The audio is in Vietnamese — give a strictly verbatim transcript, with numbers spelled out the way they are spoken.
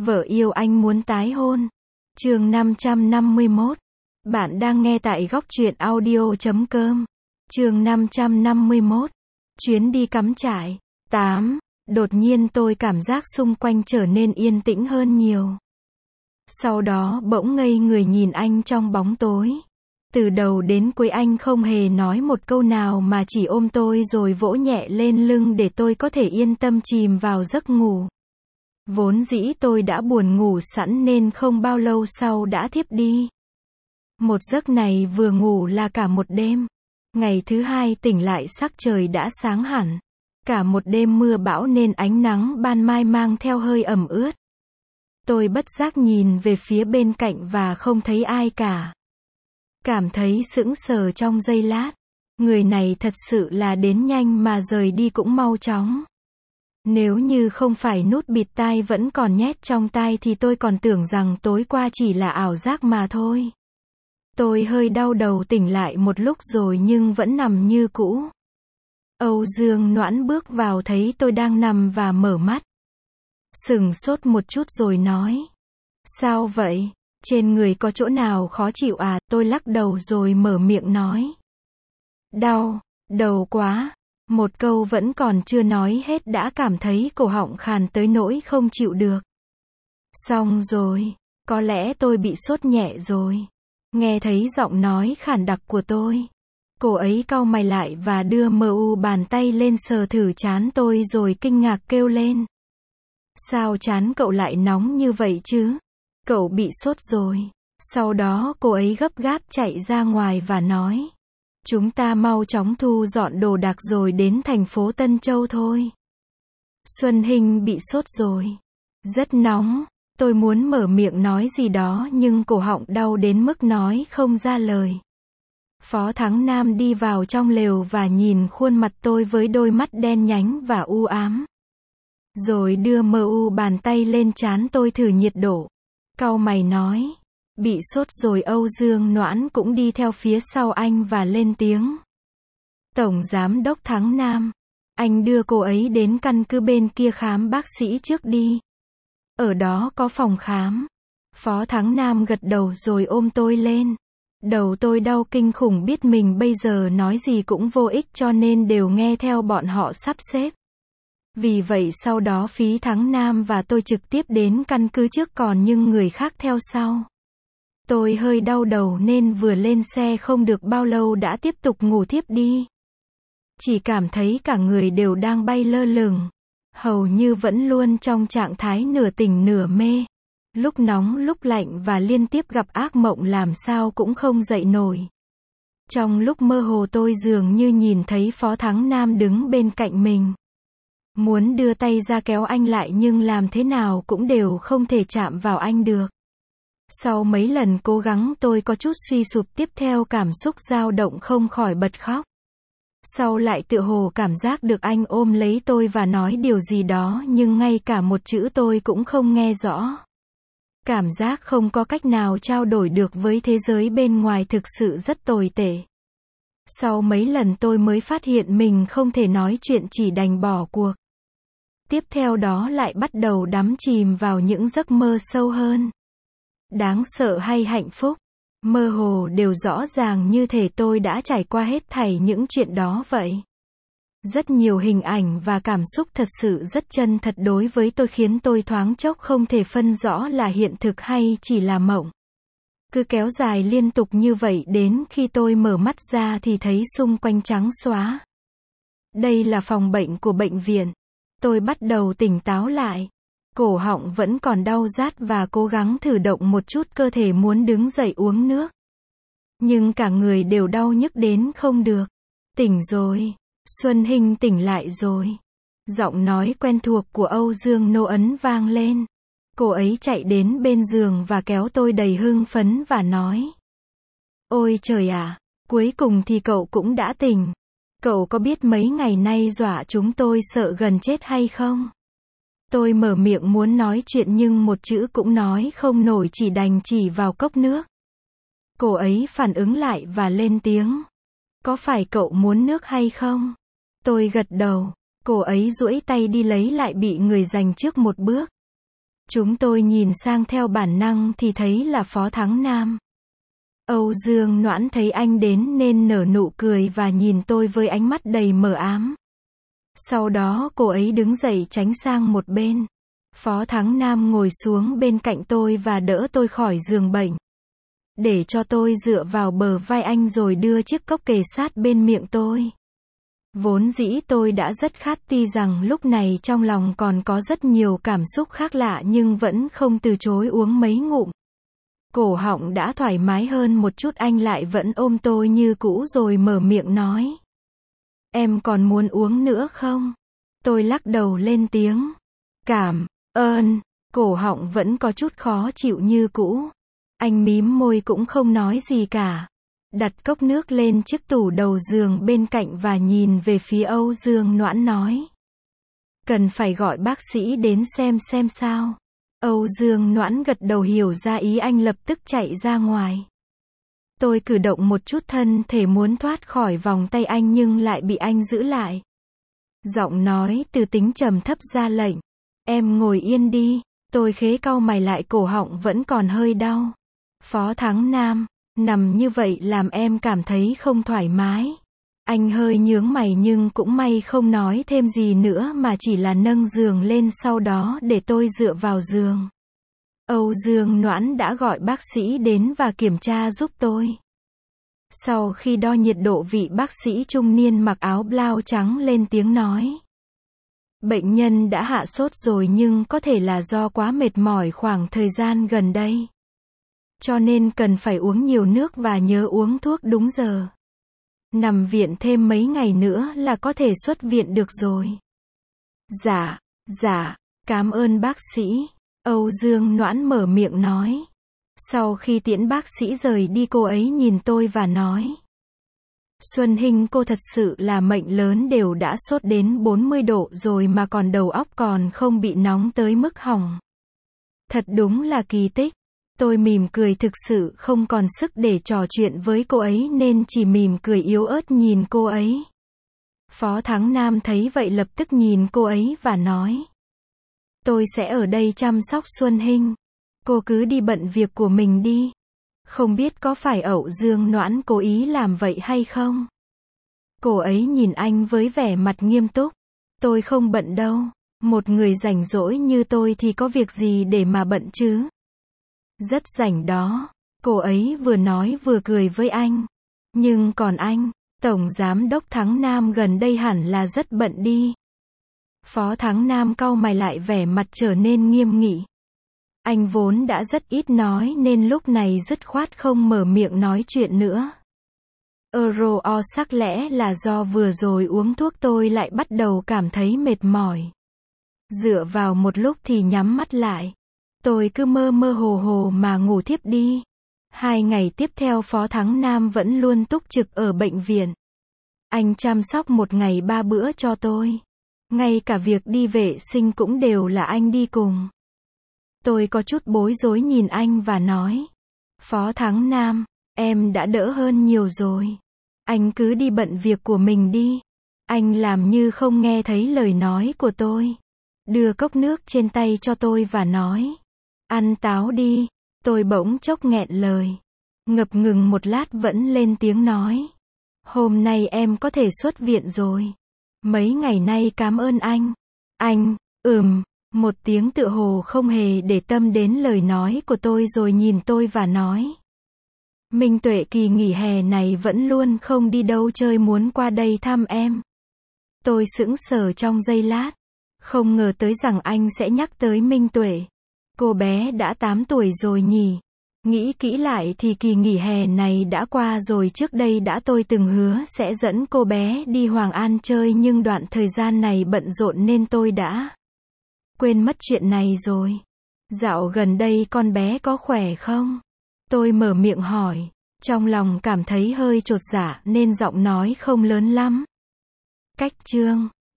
Vợ yêu anh muốn tái hôn. Chương năm trăm năm mươi mốt. Bạn đang nghe tại góc truyện audio chấm com. Chương năm trăm năm mươi mốt. Chuyến đi cắm trại. tám. Đột nhiên tôi cảm giác xung quanh trở nên yên tĩnh hơn nhiều. Sau đó bỗng ngây người nhìn anh trong bóng tối. Từ đầu đến cuối anh không hề nói một câu nào mà chỉ ôm tôi rồi vỗ nhẹ lên lưng để tôi có thể yên tâm chìm vào giấc ngủ. Vốn dĩ tôi đã buồn ngủ sẵn nên không bao lâu sau đã thiếp đi. Một giấc này vừa ngủ là cả một đêm. Ngày thứ hai tỉnh lại sắc trời đã sáng hẳn. Cả một đêm mưa bão nên ánh nắng ban mai mang theo hơi ẩm ướt. Tôi bất giác nhìn về phía bên cạnh và không thấy ai cả. Cảm thấy sững sờ trong giây lát. Người này thật sự là đến nhanh mà rời đi cũng mau chóng. Nếu như không phải nút bịt tai vẫn còn nhét trong tai thì tôi còn tưởng rằng tối qua chỉ là ảo giác mà thôi. Tôi hơi đau đầu tỉnh lại một lúc rồi nhưng vẫn nằm như cũ. Âu Dương Noãn bước vào thấy tôi đang nằm và mở mắt. Sửng sốt một chút rồi nói. Sao vậy? Trên người có chỗ nào khó chịu à? Tôi lắc đầu rồi mở miệng nói. Đau, đầu quá. Một câu vẫn còn chưa nói hết đã cảm thấy cổ họng khàn tới nỗi không chịu được. Xong rồi, có lẽ tôi bị sốt nhẹ rồi. Nghe thấy giọng nói khản đặc của tôi. Cô ấy cau mày lại và đưa mờ u bàn tay lên sờ thử trán tôi rồi kinh ngạc kêu lên. Sao trán cậu lại nóng như vậy chứ? Cậu bị sốt rồi. Sau đó cô ấy gấp gáp chạy ra ngoài và nói. Chúng ta mau chóng thu dọn đồ đạc rồi đến thành phố Tân Châu thôi. Xuân Hinh bị sốt rồi. Rất nóng. Tôi muốn mở miệng nói gì đó nhưng cổ họng đau đến mức nói không ra lời. Phó Thắng Nam đi vào trong lều và nhìn khuôn mặt tôi với đôi mắt đen nhánh và u ám. Rồi đưa mờ u bàn tay lên trán tôi thử nhiệt độ. Cau mày nói. Bị sốt rồi. Âu Dương Noãn cũng đi theo phía sau anh và lên tiếng. Tổng Giám đốc Thắng Nam. Anh đưa cô ấy đến căn cứ bên kia khám bác sĩ trước đi. Ở đó có phòng khám. Phó Thắng Nam gật đầu rồi ôm tôi lên. Đầu tôi đau kinh khủng biết mình bây giờ nói gì cũng vô ích cho nên đều nghe theo bọn họ sắp xếp. Vì vậy sau đó Phí Thắng Nam và tôi trực tiếp đến căn cứ trước còn những người khác theo sau. Tôi hơi đau đầu nên vừa lên xe không được bao lâu đã tiếp tục ngủ thiếp đi. Chỉ cảm thấy cả người đều đang bay lơ lửng. Hầu như vẫn luôn trong trạng thái nửa tỉnh nửa mê. Lúc nóng lúc lạnh và liên tiếp gặp ác mộng làm sao cũng không dậy nổi. Trong lúc mơ hồ tôi dường như nhìn thấy Phó Thắng Nam đứng bên cạnh mình. Muốn đưa tay ra kéo anh lại nhưng làm thế nào cũng đều không thể chạm vào anh được. Sau mấy lần cố gắng tôi có chút suy sụp tiếp theo cảm xúc dao động không khỏi bật khóc. Sau lại tựa hồ cảm giác được anh ôm lấy tôi và nói điều gì đó nhưng ngay cả một chữ tôi cũng không nghe rõ. Cảm giác không có cách nào trao đổi được với thế giới bên ngoài thực sự rất tồi tệ. Sau mấy lần tôi mới phát hiện mình không thể nói chuyện chỉ đành bỏ cuộc. Tiếp theo đó lại bắt đầu đắm chìm vào những giấc mơ sâu hơn. Đáng sợ hay hạnh phúc, mơ hồ đều rõ ràng như thể tôi đã trải qua hết thảy những chuyện đó vậy. Rất nhiều hình ảnh và cảm xúc thật sự rất chân thật đối với tôi khiến tôi thoáng chốc không thể phân rõ là hiện thực hay chỉ là mộng. Cứ kéo dài liên tục như vậy đến khi tôi mở mắt ra thì thấy xung quanh trắng xóa. Đây là phòng bệnh của bệnh viện. Tôi bắt đầu tỉnh táo lại. Cổ họng vẫn còn đau rát và cố gắng thử động một chút cơ thể muốn đứng dậy uống nước. Nhưng cả người đều đau nhức đến không được. Tỉnh rồi. Xuân Hinh tỉnh lại rồi. Giọng nói quen thuộc của Âu Dương Noãn vang lên. Cô ấy chạy đến bên giường và kéo tôi đầy hưng phấn và nói. Ôi trời ạ, cuối cùng thì cậu cũng đã tỉnh. Cậu có biết mấy ngày nay dọa chúng tôi sợ gần chết hay không? Tôi mở miệng muốn nói chuyện nhưng một chữ cũng nói không nổi chỉ đành chỉ vào cốc nước. Cô ấy phản ứng lại và lên tiếng. Có phải cậu muốn nước hay không? Tôi gật đầu. Cô ấy duỗi tay đi lấy lại bị người giành trước một bước. Chúng tôi nhìn sang theo bản năng thì thấy là Phó Thắng Nam. Âu Dương Noãn thấy anh đến nên nở nụ cười và nhìn tôi với ánh mắt đầy mờ ám. Sau đó cô ấy đứng dậy tránh sang một bên. Phó Thắng Nam ngồi xuống bên cạnh tôi và đỡ tôi khỏi giường bệnh. Để cho tôi dựa vào bờ vai anh rồi đưa chiếc cốc kề sát bên miệng tôi. Vốn dĩ tôi đã rất khát, tuy rằng lúc này trong lòng còn có rất nhiều cảm xúc khác lạ nhưng vẫn không từ chối uống mấy ngụm. Cổ họng đã thoải mái hơn một chút, anh lại vẫn ôm tôi như cũ rồi mở miệng nói. Em còn muốn uống nữa không? Tôi lắc đầu lên tiếng. Cảm ơn. Cổ họng vẫn có chút khó chịu như cũ. Anh mím môi cũng không nói gì cả. Đặt cốc nước lên chiếc tủ đầu giường bên cạnh và nhìn về phía Âu Dương Noãn nói. Cần phải gọi bác sĩ đến xem xem sao. Âu Dương Noãn gật đầu hiểu ra ý anh, lập tức chạy ra ngoài. Tôi cử động một chút thân thể muốn thoát khỏi vòng tay anh nhưng lại bị anh giữ lại. Giọng nói từ tính trầm thấp ra lệnh. Em ngồi yên đi. Tôi khế cau mày lại, cổ họng vẫn còn hơi đau. Phó Thắng Nam, nằm như vậy làm em cảm thấy không thoải mái. Anh hơi nhướng mày nhưng cũng may không nói thêm gì nữa mà chỉ là nâng giường lên, sau đó để tôi dựa vào giường. Âu Dương Noãn đã gọi bác sĩ đến và kiểm tra giúp tôi. Sau khi đo nhiệt độ, vị bác sĩ trung niên mặc áo blau trắng lên tiếng nói. Bệnh nhân đã hạ sốt rồi nhưng có thể là do quá mệt mỏi khoảng thời gian gần đây. Cho nên cần phải uống nhiều nước và nhớ uống thuốc đúng giờ. Nằm viện thêm mấy ngày nữa là có thể xuất viện được rồi. Dạ, dạ, cảm ơn bác sĩ. Âu Dương Noãn mở miệng nói. Sau khi tiễn bác sĩ rời đi, cô ấy nhìn tôi và nói. Xuân Hinh, cô thật sự là mệnh lớn, đều đã sốt đến bốn mươi độ rồi mà còn đầu óc còn không bị nóng tới mức hỏng. Thật đúng là kỳ tích. Tôi mỉm cười, thực sự không còn sức để trò chuyện với cô ấy nên chỉ mỉm cười yếu ớt nhìn cô ấy. Phó Thắng Nam thấy vậy lập tức nhìn cô ấy và nói. Tôi sẽ ở đây chăm sóc Xuân Hinh. Cô cứ đi bận việc của mình đi. Không biết có phải Âu Dương Noãn cố ý làm vậy hay không? Cô ấy nhìn anh với vẻ mặt nghiêm túc. Tôi không bận đâu. Một người rảnh rỗi như tôi thì có việc gì để mà bận chứ? Rất rảnh đó. Cô ấy vừa nói vừa cười với anh. Nhưng còn anh, Tổng Giám đốc Thắng Nam gần đây hẳn là rất bận đi. Phó Thắng Nam cau mày lại, vẻ mặt trở nên nghiêm nghị. Anh vốn đã rất ít nói nên lúc này dứt khoát không mở miệng nói chuyện nữa. Euro o sắc lẽ là do vừa rồi uống thuốc tôi lại bắt đầu cảm thấy mệt mỏi. Dựa vào một lúc thì nhắm mắt lại. Tôi cứ mơ mơ hồ hồ mà ngủ thiếp đi. Hai ngày tiếp theo Phó Thắng Nam vẫn luôn túc trực ở bệnh viện. Anh chăm sóc một ngày ba bữa cho tôi. Ngay cả việc đi vệ sinh cũng đều là anh đi cùng. Tôi có chút bối rối nhìn anh và nói. Phó Thắng Nam, em đã đỡ hơn nhiều rồi. Anh cứ đi bận việc của mình đi. Anh làm như không nghe thấy lời nói của tôi. Đưa cốc nước trên tay cho tôi và nói. Ăn táo đi. Tôi bỗng chốc nghẹn lời. Ngập ngừng một lát vẫn lên tiếng nói. Hôm nay em có thể xuất viện rồi. Mấy ngày nay cảm ơn anh. Anh, ừm, một tiếng tựa hồ không hề để tâm đến lời nói của tôi rồi nhìn tôi và nói. Minh Tuệ kỳ nghỉ hè này vẫn luôn không đi đâu chơi, muốn qua đây thăm em. Tôi sững sờ trong giây lát. Không ngờ tới rằng anh sẽ nhắc tới Minh Tuệ. Cô bé đã tám tuổi rồi nhỉ? Nghĩ kỹ lại thì kỳ nghỉ hè này đã qua rồi, trước đây đã tôi từng hứa sẽ dẫn cô bé đi Hoàng An chơi nhưng đoạn thời gian này bận rộn nên tôi đã quên mất chuyện này rồi. Dạo gần đây con bé có khỏe không? Tôi mở miệng hỏi, trong lòng cảm thấy hơi chột dạ nên giọng nói không lớn lắm. Cách chương